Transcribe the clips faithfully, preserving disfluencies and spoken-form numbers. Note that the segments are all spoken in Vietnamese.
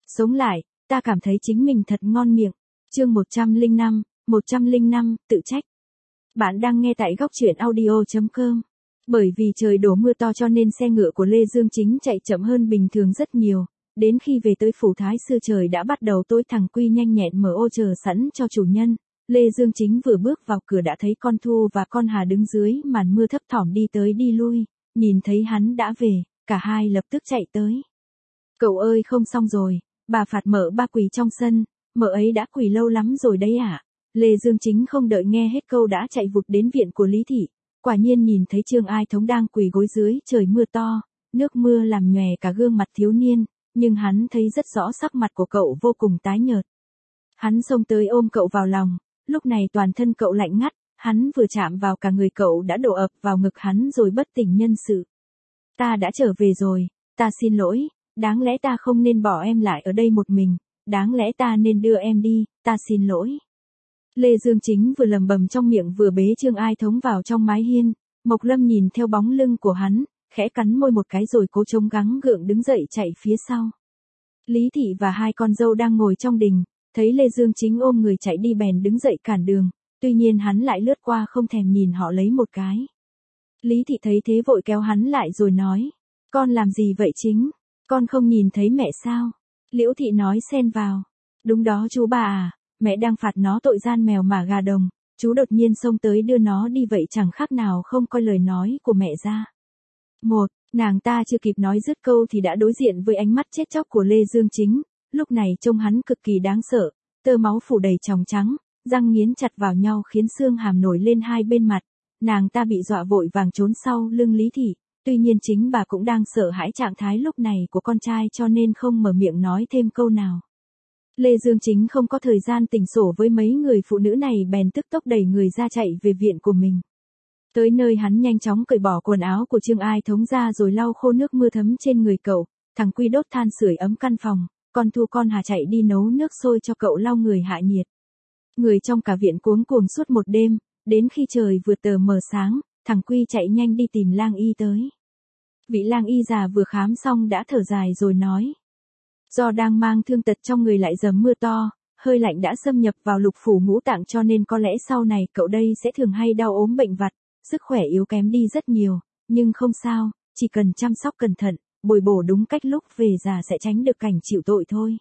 Sống lại, ta cảm thấy chính mình thật ngon miệng. Chương một trăm lẻ năm, một trăm lẻ năm, tự trách. Bạn đang nghe tại góc truyện audio chấm com. Bởi vì trời đổ mưa to cho nên xe ngựa của Lê Dương Chính chạy chậm hơn bình thường rất nhiều. Đến khi về tới phủ Thái sư trời đã bắt đầu tối, thằng Quy nhanh nhẹn mở ô chờ sẵn cho chủ nhân. Lê Dương Chính vừa bước vào cửa đã thấy con Thu và con Hà đứng dưới màn mưa thấp thỏm đi tới đi lui. Nhìn thấy hắn đã về, cả hai lập tức chạy tới. Cậu ơi, không xong rồi, bà phạt mợ ba quỳ trong sân, mợ ấy đã quỳ lâu lắm rồi đấy ạ. À? Lê Dương Chính không đợi nghe hết câu đã chạy vụt đến viện của Lý Thị. Quả nhiên nhìn thấy Trương Ai Thống đang quỳ gối dưới trời mưa to, nước mưa làm nhòe cả gương mặt thiếu niên, nhưng hắn thấy rất rõ sắc mặt của cậu vô cùng tái nhợt. Hắn xông tới ôm cậu vào lòng, lúc này toàn thân cậu lạnh ngắt, hắn vừa chạm vào cả người cậu đã đổ ập vào ngực hắn rồi bất tỉnh nhân sự. Ta đã trở về rồi, ta xin lỗi, đáng lẽ ta không nên bỏ em lại ở đây một mình, đáng lẽ ta nên đưa em đi, ta xin lỗi. Lê Dương Chính vừa lầm bầm trong miệng vừa bế Trương Ai Thống vào trong mái hiên. Mộc Lâm nhìn theo bóng lưng của hắn, khẽ cắn môi một cái rồi cố chống gắng gượng đứng dậy chạy phía sau. Lý Thị và hai con dâu đang ngồi trong đình, thấy Lê Dương Chính ôm người chạy đi bèn đứng dậy cản đường, tuy nhiên hắn lại lướt qua không thèm nhìn họ lấy một cái. Lý Thị thấy thế vội kéo hắn lại rồi nói, con làm gì vậy Chính, con không nhìn thấy mẹ sao? Liễu Thị nói xen vào, đúng đó chú bà à, mẹ đang phạt nó tội gian mèo mả gà đồng, chú đột nhiên xông tới đưa nó đi vậy chẳng khác nào không coi lời nói của mẹ ra. Một, nàng ta chưa kịp nói dứt câu thì đã đối diện với ánh mắt chết chóc của Lê Dương Chính, lúc này trông hắn cực kỳ đáng sợ, tơ máu phủ đầy tròng trắng, răng nghiến chặt vào nhau khiến xương hàm nổi lên hai bên mặt, nàng ta bị dọa vội vàng trốn sau lưng Lý Thị, tuy nhiên chính bà cũng đang sợ hãi trạng thái lúc này của con trai cho nên không mở miệng nói thêm câu nào. Lê Dương Chính không có thời gian tỉnh sổ với mấy người phụ nữ này bèn tức tốc đẩy người ra chạy về viện của mình. Tới nơi hắn nhanh chóng cởi bỏ quần áo của Trương Ai Thống ra rồi lau khô nước mưa thấm trên người cậu, thằng Quy đốt than sưởi ấm căn phòng, con Thu con Hà chạy đi nấu nước sôi cho cậu lau người hạ nhiệt. Người trong cả viện cuống cuồng suốt một đêm, đến khi trời vừa tờ mờ sáng, thằng Quy chạy nhanh đi tìm lang y tới. Vị lang y già vừa khám xong đã thở dài rồi nói. Do đang mang thương tật trong người lại dầm mưa to, hơi lạnh đã xâm nhập vào lục phủ ngũ tạng cho nên có lẽ sau này cậu đây sẽ thường hay đau ốm bệnh vặt, sức khỏe yếu kém đi rất nhiều, nhưng không sao, chỉ cần chăm sóc cẩn thận, bồi bổ đúng cách lúc về già sẽ tránh được cảnh chịu tội thôi.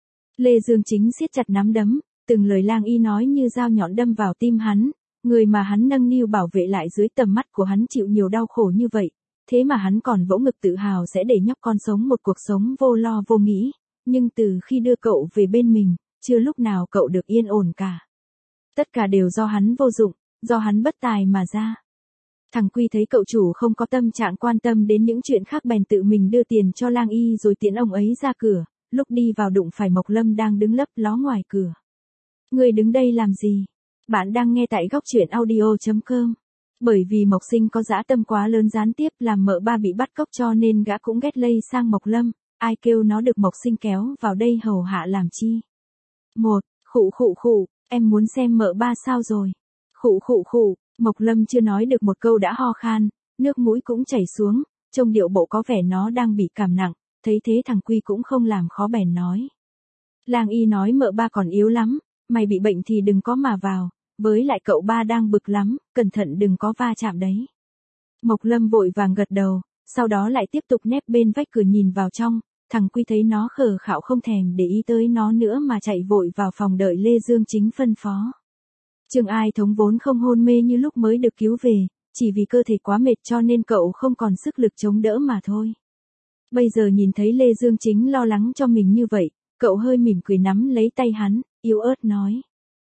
Lê Dương Chính siết chặt nắm đấm, từng lời lang y nói như dao nhọn đâm vào tim hắn, người mà hắn nâng niu bảo vệ lại dưới tầm mắt của hắn chịu nhiều đau khổ như vậy, thế mà hắn còn vỗ ngực tự hào sẽ để nhóc con sống một cuộc sống vô lo vô nghĩ. Nhưng từ khi đưa cậu về bên mình, chưa lúc nào cậu được yên ổn cả. Tất cả đều do hắn vô dụng, do hắn bất tài mà ra. Thằng Quy thấy cậu chủ không có tâm trạng quan tâm đến những chuyện khác bèn tự mình đưa tiền cho lang y rồi tiễn ông ấy ra cửa, lúc đi vào đụng phải Mộc Lâm đang đứng lấp ló ngoài cửa. Người đứng đây làm gì? Bạn đang nghe tại góc truyện audio chấm com. Bởi vì Mộc Sinh có dã tâm quá lớn gián tiếp làm mợ ba bị bắt cóc cho nên gã cũng ghét lây sang Mộc Lâm. Ai kêu nó được Mộc Sinh kéo vào đây hầu hạ làm chi? Một, khụ khụ khụ, em muốn xem mợ ba sao rồi? Khụ khụ khụ, Mộc Lâm chưa nói được một câu đã ho khan, nước mũi cũng chảy xuống, trông điệu bộ có vẻ nó đang bị cảm nặng, thấy thế thằng Quy cũng không làm khó bèn nói. Lang y nói mợ ba còn yếu lắm, mày bị bệnh thì đừng có mà vào, với lại cậu ba đang bực lắm, cẩn thận đừng có va chạm đấy. Mộc Lâm vội vàng gật đầu, sau đó lại tiếp tục nép bên vách cửa nhìn vào trong. Thằng Quy thấy nó khờ khạo không thèm để ý tới nó nữa mà chạy vội vào phòng đợi Lê Dương Chính phân phó. Trương Ai Thống vốn không hôn mê như lúc mới được cứu về, chỉ vì cơ thể quá mệt cho nên cậu không còn sức lực chống đỡ mà thôi. Bây giờ nhìn thấy Lê Dương Chính lo lắng cho mình như vậy, cậu hơi mỉm cười nắm lấy tay hắn, yếu ớt nói.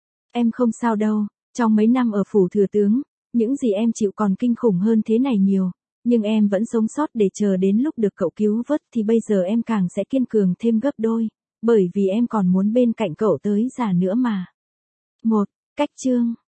Em không sao đâu, trong mấy năm ở phủ thừa tướng, những gì em chịu còn kinh khủng hơn thế này nhiều. Nhưng em vẫn sống sót để chờ đến lúc được cậu cứu vớt thì bây giờ em càng sẽ kiên cường thêm gấp đôi, bởi vì em còn muốn bên cạnh cậu tới già nữa mà. Một, cách chương.